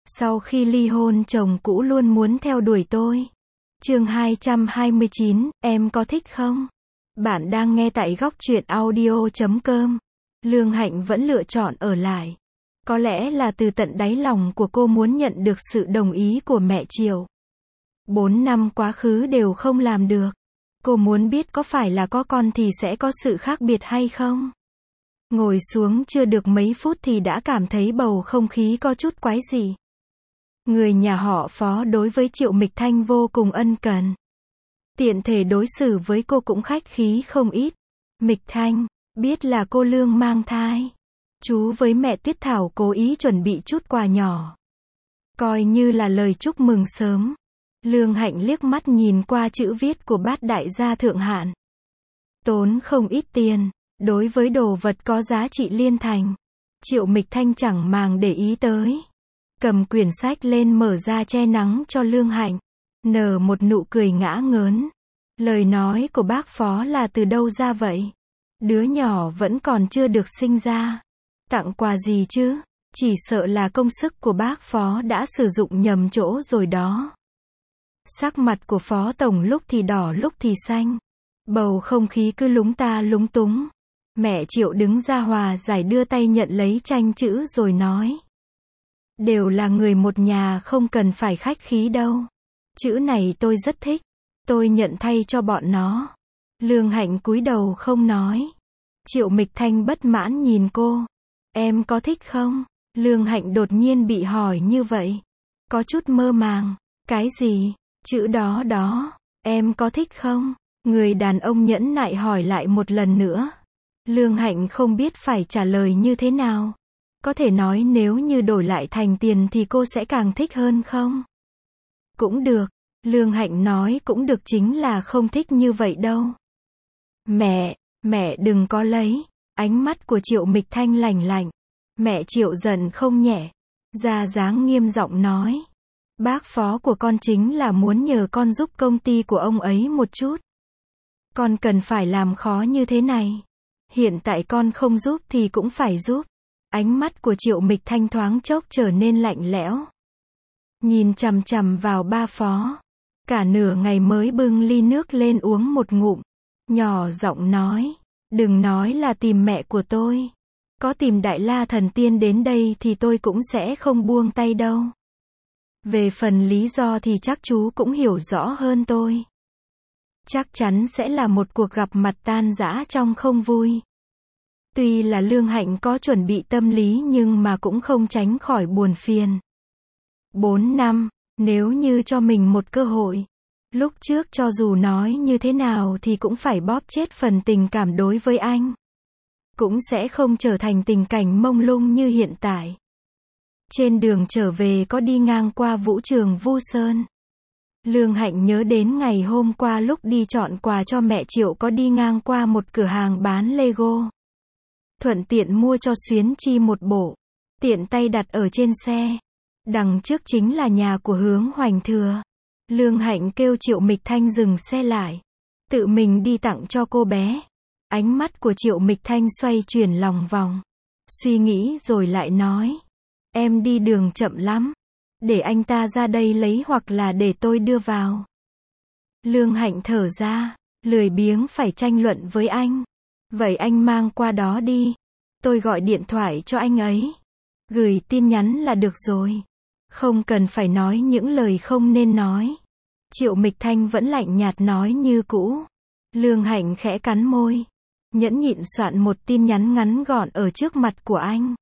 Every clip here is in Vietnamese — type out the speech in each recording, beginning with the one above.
Sau khi ly hôn chồng cũ luôn muốn theo đuổi tôi. Chương 229, em có thích không? Bạn đang nghe tại góc truyện audio.com. Lương Hạnh vẫn lựa chọn ở lại. Có lẽ là từ tận đáy lòng của cô muốn nhận được sự đồng ý của mẹ Triệu. 4 năm quá khứ đều không làm được. Cô muốn biết có phải là có con thì sẽ có sự khác biệt hay không? Ngồi xuống chưa được mấy phút thì đã cảm thấy bầu không khí có chút quái dị. Người nhà họ Phó đối với Triệu Mịch Thanh vô cùng ân cần. Tiện thể đối xử với cô cũng khách khí không ít. Mịch Thanh, biết là cô Lương mang thai. Chú với mẹ Tuyết Thảo cố ý chuẩn bị chút quà nhỏ. Coi như là lời chúc mừng sớm. Lương Hạnh liếc mắt nhìn qua chữ viết của bát đại gia thượng hạng. Tốn không ít tiền, đối với đồ vật có giá trị liên thành. Triệu Mịch Thanh chẳng màng để ý tới. Cầm quyển sách lên mở ra che nắng cho Lương Hạnh. Nở một nụ cười ngã ngớn. Lời nói của bác Phó là từ đâu ra vậy? Đứa nhỏ vẫn còn chưa được sinh ra. Tặng quà gì chứ? Chỉ sợ là công sức của bác Phó đã sử dụng nhầm chỗ rồi đó. Sắc mặt của Phó Tổng lúc thì đỏ lúc thì xanh. Bầu không khí cứ lúng ta lúng túng. Mẹ Triệu đứng ra hòa giải đưa tay nhận lấy tranh chữ rồi nói. Đều là người một nhà không cần phải khách khí đâu. Chữ này tôi rất thích. Tôi nhận thay cho bọn nó. Lương Hạnh cúi đầu không nói. Triệu Mịch Thanh bất mãn nhìn cô. Em có thích không? Lương Hạnh đột nhiên bị hỏi như vậy. Có chút mơ màng. Cái gì? Chữ đó đó. Em có thích không? Người đàn ông nhẫn nại hỏi lại một lần nữa. Lương Hạnh không biết phải trả lời như thế nào. Có thể nói nếu như đổi lại thành tiền thì cô sẽ càng thích hơn không? Cũng được. Lương Hạnh nói cũng được chính là không thích như vậy đâu. Mẹ đừng có lấy. Ánh mắt của Triệu Mịch Thanh lạnh lạnh. Mẹ Triệu giận không nhẹ. Ra dáng nghiêm giọng nói. Bác Phó của con chính là muốn nhờ con giúp công ty của ông ấy một chút. Con cần phải làm khó như thế này. Hiện tại con không giúp thì cũng phải giúp. Ánh mắt của Triệu Mịch Thanh thoáng chốc trở nên lạnh lẽo. Nhìn chằm chằm vào ba Phó. Cả nửa ngày mới bưng ly nước lên uống một ngụm. Nhỏ giọng nói. Đừng nói là tìm mẹ của tôi. Có tìm Đại La Thần Tiên đến đây thì tôi cũng sẽ không buông tay đâu. Về phần lý do thì chắc chú cũng hiểu rõ hơn tôi. Chắc chắn sẽ là một cuộc gặp mặt tan rã trong không vui. Tuy là Lương Hạnh có chuẩn bị tâm lý nhưng mà cũng không tránh khỏi buồn phiền. 4 năm, nếu như cho mình một cơ hội. Lúc trước cho dù nói như thế nào thì cũng phải bóp chết phần tình cảm đối với anh. Cũng sẽ không trở thành tình cảnh mông lung như hiện tại. Trên đường trở về có đi ngang qua vũ trường Vu Sơn. Lương Hạnh nhớ đến ngày hôm qua lúc đi chọn quà cho mẹ Triệu có đi ngang qua một cửa hàng bán Lego. Thuận tiện mua cho Xuyến Chi một bộ. Tiện tay đặt ở trên xe. Đằng trước chính là nhà của Hướng Hoành Thừa. Lương Hạnh kêu Triệu Mịch Thanh dừng xe lại. Tự mình đi tặng cho cô bé. Ánh mắt của Triệu Mịch Thanh xoay chuyển lòng vòng. Suy nghĩ rồi lại nói. Em đi đường chậm lắm. Để anh ta ra đây lấy hoặc là để tôi đưa vào. Lương Hạnh thở ra. Lười biếng phải tranh luận với anh. Vậy anh mang qua đó đi. Tôi gọi điện thoại cho anh ấy. Gửi tin nhắn là được rồi. Không cần phải nói những lời không nên nói. Triệu Mịch Thanh vẫn lạnh nhạt nói như cũ. Lương Hạnh khẽ cắn môi. Nhẫn nhịn soạn một tin nhắn ngắn gọn ở trước mặt của anh.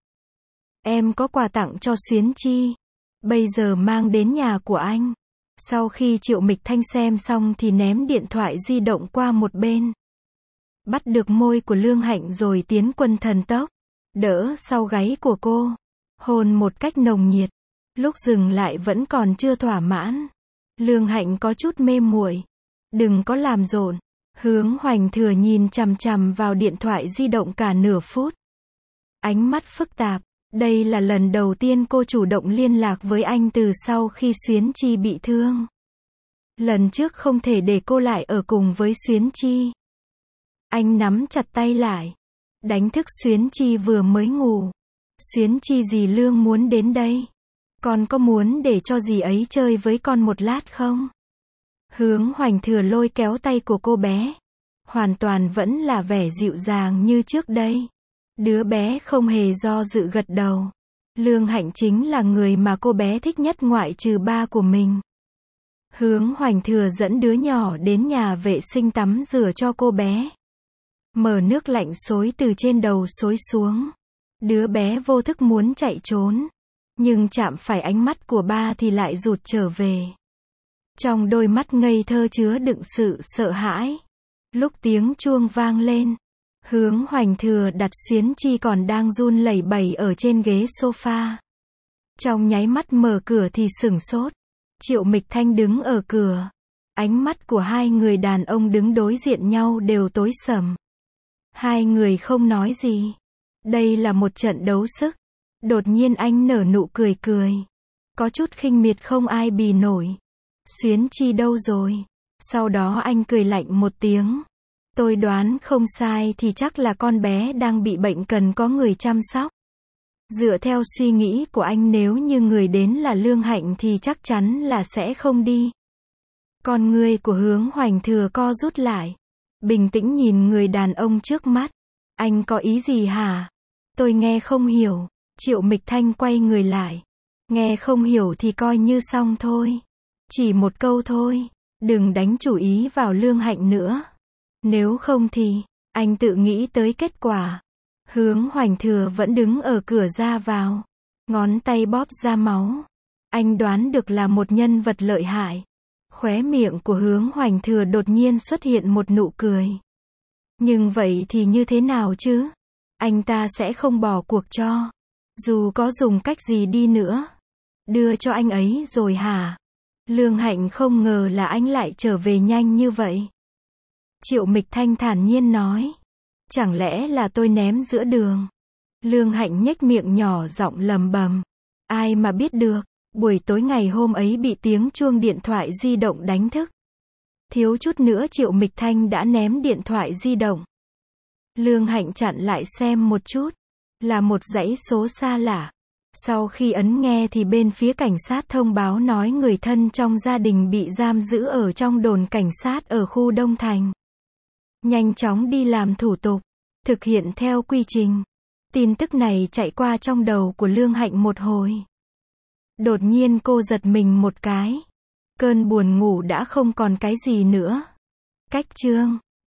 Em có quà tặng cho Xuyến Chi. Bây giờ mang đến nhà của anh. Sau khi Triệu Mịch Thanh xem xong thì ném điện thoại di động qua một bên. Bắt được môi của Lương Hạnh rồi tiến quân thần tốc. Đỡ sau gáy của cô. Hôn một cách nồng nhiệt. Lúc dừng lại vẫn còn chưa thỏa mãn. Lương Hạnh có chút mê muội. Đừng có làm rộn. Hướng Hoành Thừa nhìn chằm chằm vào điện thoại di động cả nửa phút. Ánh mắt phức tạp. Đây là lần đầu tiên cô chủ động liên lạc với anh từ sau khi Xuyến Chi bị thương. Lần trước không thể để cô lại ở cùng với Xuyến Chi. Anh nắm chặt tay lại. Đánh thức Xuyến Chi vừa mới ngủ. Xuyến Chi dì Lương muốn đến đây. Con có muốn để cho dì ấy chơi với con một lát không? Hướng Hoành Thừa lôi kéo tay của cô bé. Hoàn toàn vẫn là vẻ dịu dàng như trước đây. Đứa bé không hề do dự gật đầu. Lương Hạnh chính là người mà cô bé thích nhất ngoại trừ ba của mình. Hướng Hoành Thừa dẫn đứa nhỏ đến nhà vệ sinh tắm rửa cho cô bé. Mở nước lạnh xối từ trên đầu xối xuống. Đứa bé vô thức muốn chạy trốn. Nhưng chạm phải ánh mắt của ba thì lại rụt trở về. Trong đôi mắt ngây thơ chứa đựng sự sợ hãi. Lúc tiếng chuông vang lên, Hướng Hoành Thừa đặt Xuyến Chi còn đang run lẩy bẩy ở trên ghế sofa. Trong nháy mắt mở cửa thì sửng sốt. Triệu Mịch Thanh đứng ở cửa. Ánh mắt của hai người đàn ông đứng đối diện nhau đều tối sầm. Hai người không nói gì. Đây là một trận đấu sức. Đột nhiên anh nở nụ cười cười. Có chút khinh miệt không ai bì nổi. Xuyến Chi đâu rồi? Sau đó anh cười lạnh một tiếng. Tôi đoán không sai thì chắc là con bé đang bị bệnh cần có người chăm sóc. Dựa theo suy nghĩ của anh nếu như người đến là Lương Hạnh thì chắc chắn là sẽ không đi. Con người của Hướng Hoành Thừa co rút lại. Bình tĩnh nhìn người đàn ông trước mắt. Anh có ý gì hả? Tôi nghe không hiểu. Triệu Mịch Thanh quay người lại. Nghe không hiểu thì coi như xong thôi. Chỉ một câu thôi. Đừng đánh chủ ý vào Lương Hạnh nữa. Nếu không thì, anh tự nghĩ tới kết quả. Hướng Hoành Thừa vẫn đứng ở cửa ra vào. Ngón tay bóp ra máu. Anh đoán được là một nhân vật lợi hại. Khóe miệng của Hướng Hoành Thừa đột nhiên xuất hiện một nụ cười. Nhưng vậy thì như thế nào chứ? Anh ta sẽ không bỏ cuộc cho. Dù có dùng cách gì đi nữa. Đưa cho anh ấy rồi hả? Lương Hạnh không ngờ là anh lại trở về nhanh như vậy. Triệu Mịch Thanh thản nhiên nói. Chẳng lẽ là tôi ném giữa đường? Lương Hạnh nhếch miệng nhỏ giọng lầm bầm. Ai mà biết được, buổi tối ngày hôm ấy bị tiếng chuông điện thoại di động đánh thức. Thiếu chút nữa Triệu Mịch Thanh đã ném điện thoại di động. Lương Hạnh chặn lại xem một chút. Là một dãy số xa lạ. Sau khi ấn nghe thì bên phía cảnh sát thông báo nói người thân trong gia đình bị giam giữ ở trong đồn cảnh sát ở khu Đông Thành. Nhanh chóng đi làm thủ tục, thực hiện theo quy trình. Tin tức này chạy qua trong đầu của Lương Hạnh một hồi. Đột nhiên cô giật mình một cái. Cơn buồn ngủ đã không còn cái gì nữa. Cách chương